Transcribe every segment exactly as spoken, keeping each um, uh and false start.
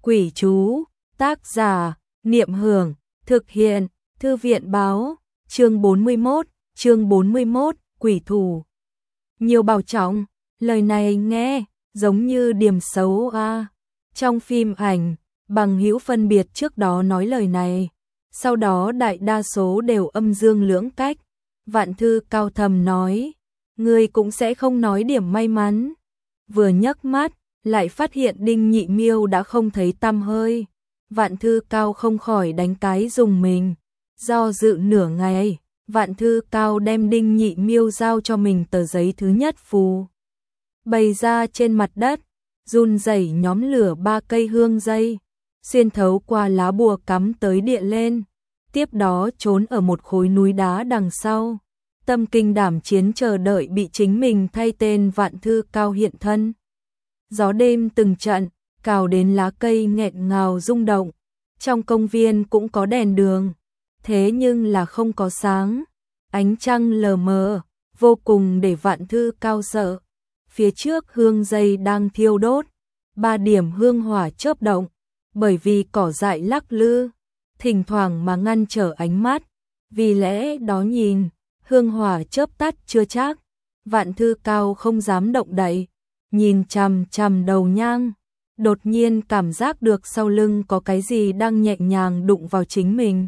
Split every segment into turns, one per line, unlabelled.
Quỷ chú, tác giả, Niệm Hưởng, thực hiện, Thư viện báo, chương bốn mươi mốt, chương bốn mươi mốt, quỷ thủ. Nhiều bảo trọng, lời này nghe, giống như điểm xấu a. À. Trong phim ảnh, Bằng Hữu phân biệt trước đó nói lời này, sau đó đại đa số đều âm dương lưỡng cách. Vạn Thư cao thầm nói, ngươi cũng sẽ không nói điểm may mắn. Vừa nhấc mắt, lại phát hiện Đinh Nhị Miêu đã không thấy tăm hơi. Vạn Thư cao không khỏi đánh cái dùng mình. Do dự nửa ngày, Vạn Thư cao đem Đinh Nhị Miêu giao cho mình tờ giấy thứ nhất phù. Bày ra trên mặt đất, run rẩy nhóm lửa ba cây hương dây, xuyên thấu qua lá bùa cắm tới địa lên. Tiếp đó trốn ở một khối núi đá đằng sau. Tâm kinh đảm chiến chờ đợi bị chính mình thay tên Vạn Thư cao hiện thân. Gió đêm từng trận, cào đến lá cây nghẹn ngào rung động. Trong công viên cũng có đèn đường, thế nhưng là không có sáng. Ánh trăng lờ mờ, vô cùng để Vạn Thư cao sợ. Phía trước hương dây đang thiêu đốt, ba điểm hương hỏa chớp động, bởi vì cỏ dại lắc lư, thỉnh thoảng mà ngăn trở ánh mắt. Vì lẽ đó nhìn, hương hỏa chớp tắt chưa chắc. Vạn Thư cao không dám động đậy, nhìn chằm chằm đầu nhang, đột nhiên cảm giác được sau lưng có cái gì đang nhẹ nhàng đụng vào chính mình.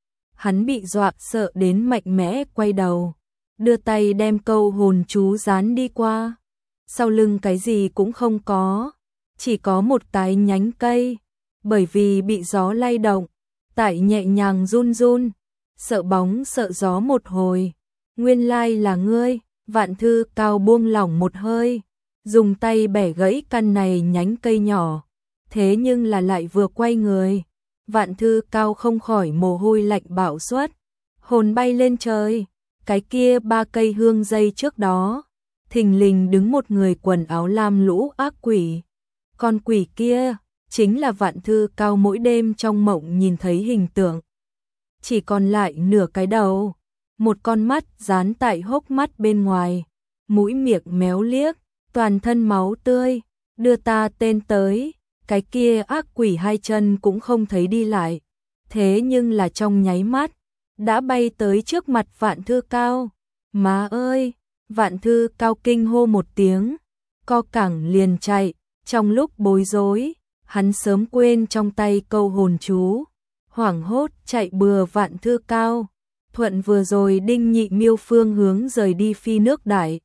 Hắn bị dọa sợ đến mạnh mẽ quay đầu, đưa tay đem câu hồn chú dán đi qua. Sau lưng cái gì cũng không có, chỉ có một cái nhánh cây, bởi vì bị gió lay động, tại nhẹ nhàng run run, sợ bóng sợ gió một hồi. Nguyên lai là ngươi. Vạn Thư cao buông lỏng một hơi, dùng tay bẻ gãy căn này nhánh cây nhỏ, thế nhưng là lại vừa quay người, Vạn Thư cao không khỏi mồ hôi lạnh bạo xuất, hồn bay lên trời. Cái kia ba cây hương dây trước đó, thình lình đứng một người quần áo lam lũ ác quỷ. Con quỷ kia chính là Vạn Thư cao mỗi đêm trong mộng nhìn thấy hình tượng. Chỉ còn lại nửa cái đầu, một con mắt dán tại hốc mắt bên ngoài, mũi miệng méo liếc, toàn thân máu tươi. Đưa ta tên tới. Cái kia ác quỷ hai chân cũng không thấy đi lại, thế nhưng là trong nháy mắt đã bay tới trước mặt Vạn Thư cao. Má ơi! Vạn Thư cao kinh hô một tiếng, co cẳng liền chạy. Trong lúc bối rối, hắn sớm quên trong tay câu hồn chú, hoảng hốt chạy bừa Vạn Thư cao. Thuận vừa rồi Đinh Nhị Miêu phương hướng rời đi Phi Nước Đại,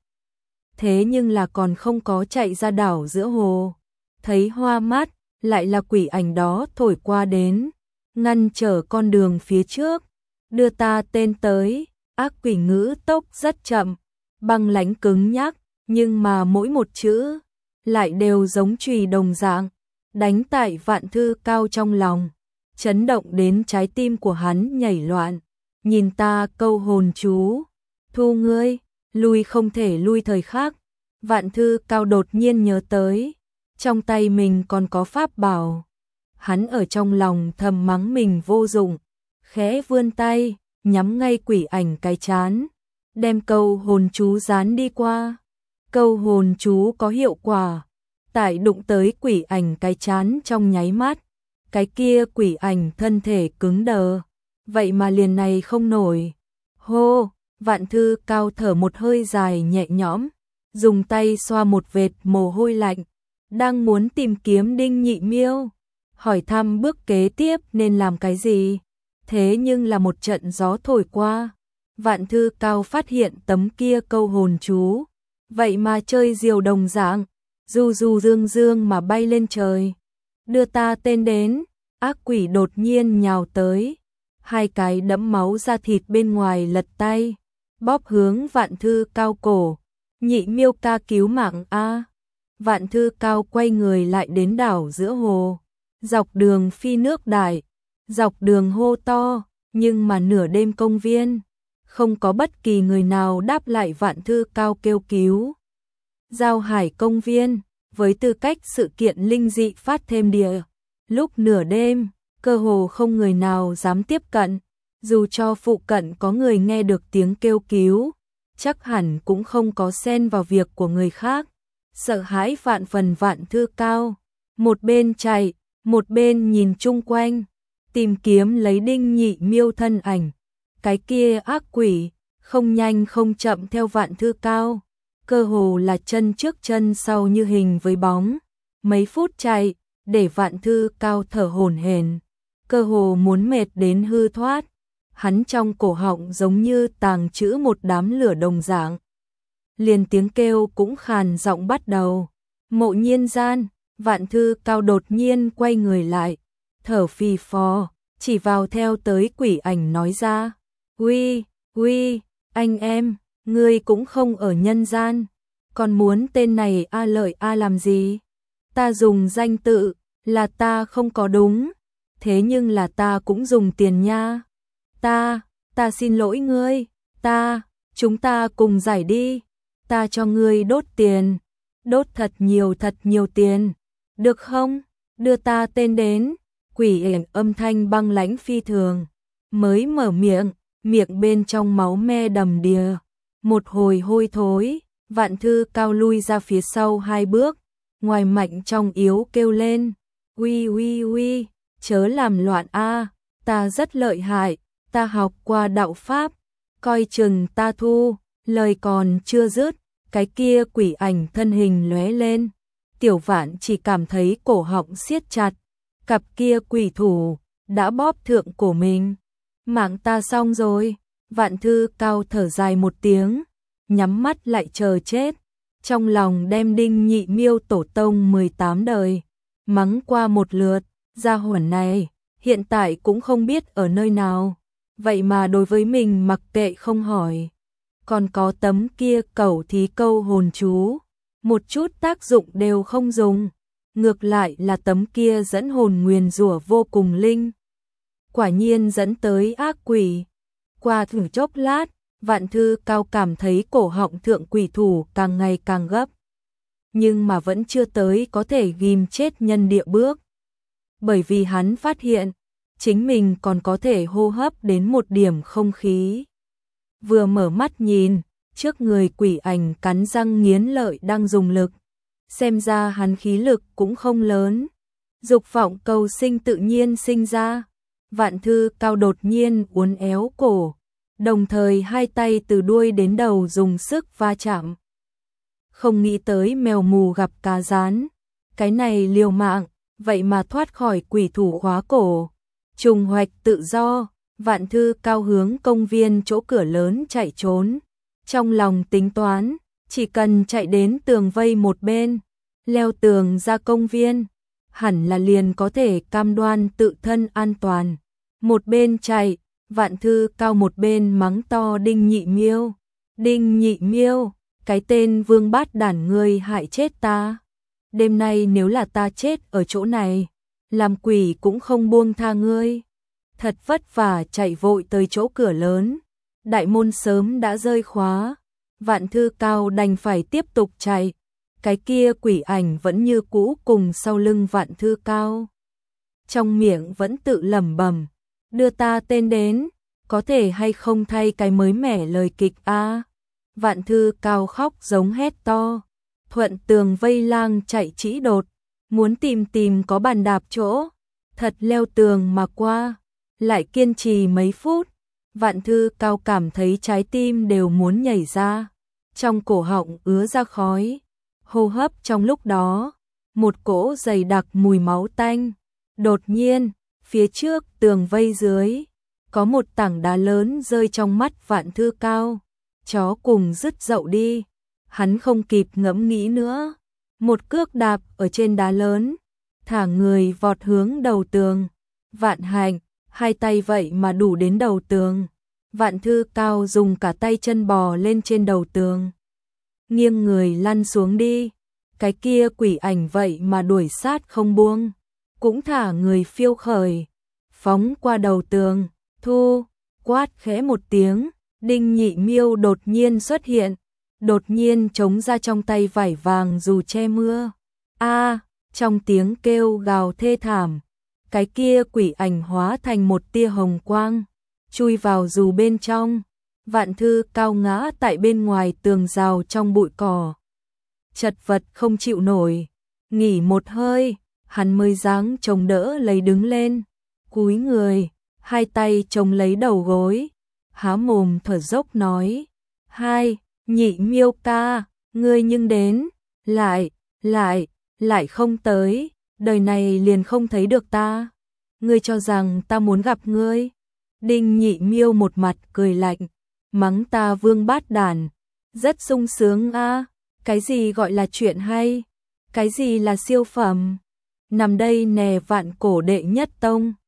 thế nhưng là còn không có chạy ra đảo giữa hồ, thấy hoa mắt, lại là quỷ ảnh đó thổi qua đến, ngăn trở con đường phía trước. Đưa ta tên tới. Ác quỷ ngữ tốc rất chậm, băng lãnh cứng nhắc, nhưng mà mỗi một chữ lại đều giống chùy đồng dạng, đánh tại Vạn Thư cao trong lòng, chấn động đến trái tim của hắn nhảy loạn. Nhìn ta câu hồn chú, thu ngươi, lui không thể lui thời khắc. Vạn Thư cao đột nhiên nhớ tới, trong tay mình còn có pháp bảo. Hắn ở trong lòng thầm mắng mình vô dụng, khẽ vươn tay, nhắm ngay quỷ ảnh cái trán, đem câu hồn chú dán đi qua. Câu hồn chú có hiệu quả, tại đụng tới quỷ ảnh cái trán trong nháy mắt, cái kia quỷ ảnh thân thể cứng đờ, vậy mà liền này không nổi. Hô! Vạn Thư cao thở một hơi dài nhẹ nhõm, dùng tay xoa một vệt mồ hôi lạnh, đang muốn tìm kiếm Đinh Nhị Miêu, hỏi thăm bước kế tiếp nên làm cái gì. Thế nhưng là một trận gió thổi qua, Vạn Thư cao phát hiện tấm kia câu hồn chú, vậy mà chơi diều đồng dạng, du du dương dương mà bay lên trời. Đưa ta tên đến. Ác quỷ đột nhiên nhào tới, hai cái đẫm máu da thịt bên ngoài lật tay, bóp hướng Vạn Thư cao cổ. Nhị Miêu ca cứu mạng a. Vạn Thư cao quay người lại đến đảo giữa hồ, dọc đường Phi Nước Đại, dọc đường hô to, nhưng mà nửa đêm công viên, không có bất kỳ người nào đáp lại Vạn Thư cao kêu cứu. Giao Hải công viên, với tư cách sự kiện linh dị phát thêm địa, lúc nửa đêm, cơ hồ không người nào dám tiếp cận, dù cho phụ cận có người nghe được tiếng kêu cứu, chắc hẳn cũng không có xen vào việc của người khác. Sợ hãi vạn phần Vạn Thư cao, một bên chạy, một bên nhìn chung quanh, tìm kiếm lấy Đinh Nhị Miêu thân ảnh. Cái kia ác quỷ, không nhanh không chậm theo Vạn Thư Cao, cơ hồ là chân trước chân sau như hình với bóng. Mấy phút chạy, để Vạn Thư Cao thở hổn hển, cơ hồ muốn mệt đến hư thoát. Hắn trong cổ họng giống như tàng trữ một đám lửa đồng dạng. Liền tiếng kêu cũng khàn giọng bắt đầu. Mộ Nhiên gian, Vạn Thư Cao đột nhiên quay người lại, thở phì phò, chỉ vào theo tới quỷ ảnh nói ra. Uy, uy, anh em, ngươi cũng không ở nhân gian, còn muốn tên này a lợi a làm gì? Ta dùng danh tự, là ta không có đúng, thế nhưng là ta cũng dùng tiền nha. Ta, ta xin lỗi ngươi, ta, chúng ta cùng giải đi, ta cho ngươi đốt tiền, đốt thật nhiều thật nhiều tiền, được không? Đưa ta tên đến. Quỷ ảnh âm thanh băng lãnh phi thường, mới mở miệng, miệng bên trong máu me đầm đìa, một hồi hôi thối. Vạn Thư Cao lui ra phía sau hai bước, ngoài mạnh trong yếu kêu lên, uy uy uy, chớ làm loạn a, ta rất lợi hại, ta học qua đạo pháp, coi chừng ta thu. Lời còn chưa dứt, cái kia quỷ ảnh thân hình lóe lên, Tiểu Vạn chỉ cảm thấy cổ họng siết chặt, cặp kia quỷ thủ đã bóp thượng cổ mình. Mạng ta xong rồi. Vạn Thư Cao thở dài một tiếng, nhắm mắt lại chờ chết, trong lòng đem Đinh Nhị Miêu tổ tông mười tám đời mắng qua một lượt. Gia hỏa này hiện tại cũng không biết ở nơi nào, vậy mà đối với mình mặc kệ không hỏi. Còn có tấm kia cẩu thí câu hồn chú, một chút tác dụng đều không dùng, ngược lại là tấm kia dẫn hồn nguyền rủa vô cùng linh, quả nhiên dẫn tới ác quỷ. Qua thử chốc lát, Vạn Thư Cao cảm thấy cổ họng thượng quỷ thủ càng ngày càng gấp, nhưng mà vẫn chưa tới có thể ghim chết nhân địa bước, bởi vì hắn phát hiện chính mình còn có thể hô hấp đến một điểm không khí. Vừa mở mắt nhìn, trước người quỷ ảnh cắn răng nghiến lợi đang dùng lực, xem ra hắn khí lực cũng không lớn, dục vọng cầu sinh tự nhiên sinh ra. Vạn Thư Cao đột nhiên uốn éo cổ, đồng thời hai tay từ đuôi đến đầu dùng sức va chạm. Không nghĩ tới mèo mù gặp cá rán, cái này liều mạng, vậy mà thoát khỏi quỷ thủ khóa cổ. Trùng hoạch tự do, Vạn Thư Cao hướng công viên chỗ cửa lớn chạy trốn. Trong lòng tính toán, chỉ cần chạy đến tường vây một bên, leo tường ra công viên, hẳn là liền có thể cam đoan tự thân an toàn. Một bên chạy, Vạn Thư Cao một bên mắng to Đinh Nhị Miêu. Đinh Nhị Miêu, cái tên vương bát đản ngươi hại chết ta. Đêm nay nếu là ta chết ở chỗ này, làm quỷ cũng không buông tha ngươi. Thật vất vả chạy vội tới chỗ cửa lớn, đại môn sớm đã rơi khóa. Vạn Thư Cao đành phải tiếp tục chạy, cái kia quỷ ảnh vẫn như cũ cùng sau lưng Vạn Thư Cao. Trong miệng vẫn tự lẩm bẩm, đưa ta tên đến, có thể hay không thay cái mới mẻ lời kịch a. Vạn Thư Cao khóc giống hét to, thuận tường vây lang chạy chỉ đột, muốn tìm tìm có bàn đạp chỗ, thật leo tường mà qua, lại kiên trì mấy phút, Vạn Thư Cao cảm thấy trái tim đều muốn nhảy ra, trong cổ họng ứa ra khói, hô hấp trong lúc đó, một cỗ dày đặc mùi máu tanh. Đột nhiên, phía trước tường vây dưới, có một tảng đá lớn rơi trong mắt Vạn Thư Cao, chó cùng dứt dậu đi, hắn không kịp ngẫm nghĩ nữa, một cước đạp ở trên đá lớn, thả người vọt hướng đầu tường. Vạn Hạnh, hai tay vậy mà đủ đến đầu tường. Vạn Thư Cao dùng cả tay chân bò lên trên đầu tường, nghiêng người lăn xuống đi. Cái kia quỷ ảnh vậy mà đuổi sát không buông, cũng thả người phiêu khởi, phóng qua đầu tường. Thu, quát khẽ một tiếng, Đinh Nhị Miêu đột nhiên xuất hiện, đột nhiên chống ra trong tay vải vàng dù che mưa. A, trong tiếng kêu gào thê thảm, cái kia quỷ ảnh hóa thành một tia hồng quang, chui vào dù bên trong. Vạn Thư Cao ngã tại bên ngoài tường rào trong bụi cỏ, chật vật không chịu nổi, nghỉ một hơi, hắn mới dáng chống đỡ lấy đứng lên, cúi người, hai tay chống lấy đầu gối, há mồm thở dốc nói, hai, Nhị Miêu ca, ngươi nhưng đến, lại, lại, lại không tới, đời này liền không thấy được ta, ngươi cho rằng ta muốn gặp ngươi. Đinh Nhị Miêu một mặt cười lạnh, mắng ta vương bát đản, rất sung sướng a, cái gì gọi là chuyện hay, cái gì là siêu phẩm, nằm đây nè vạn cổ đệ nhất tông.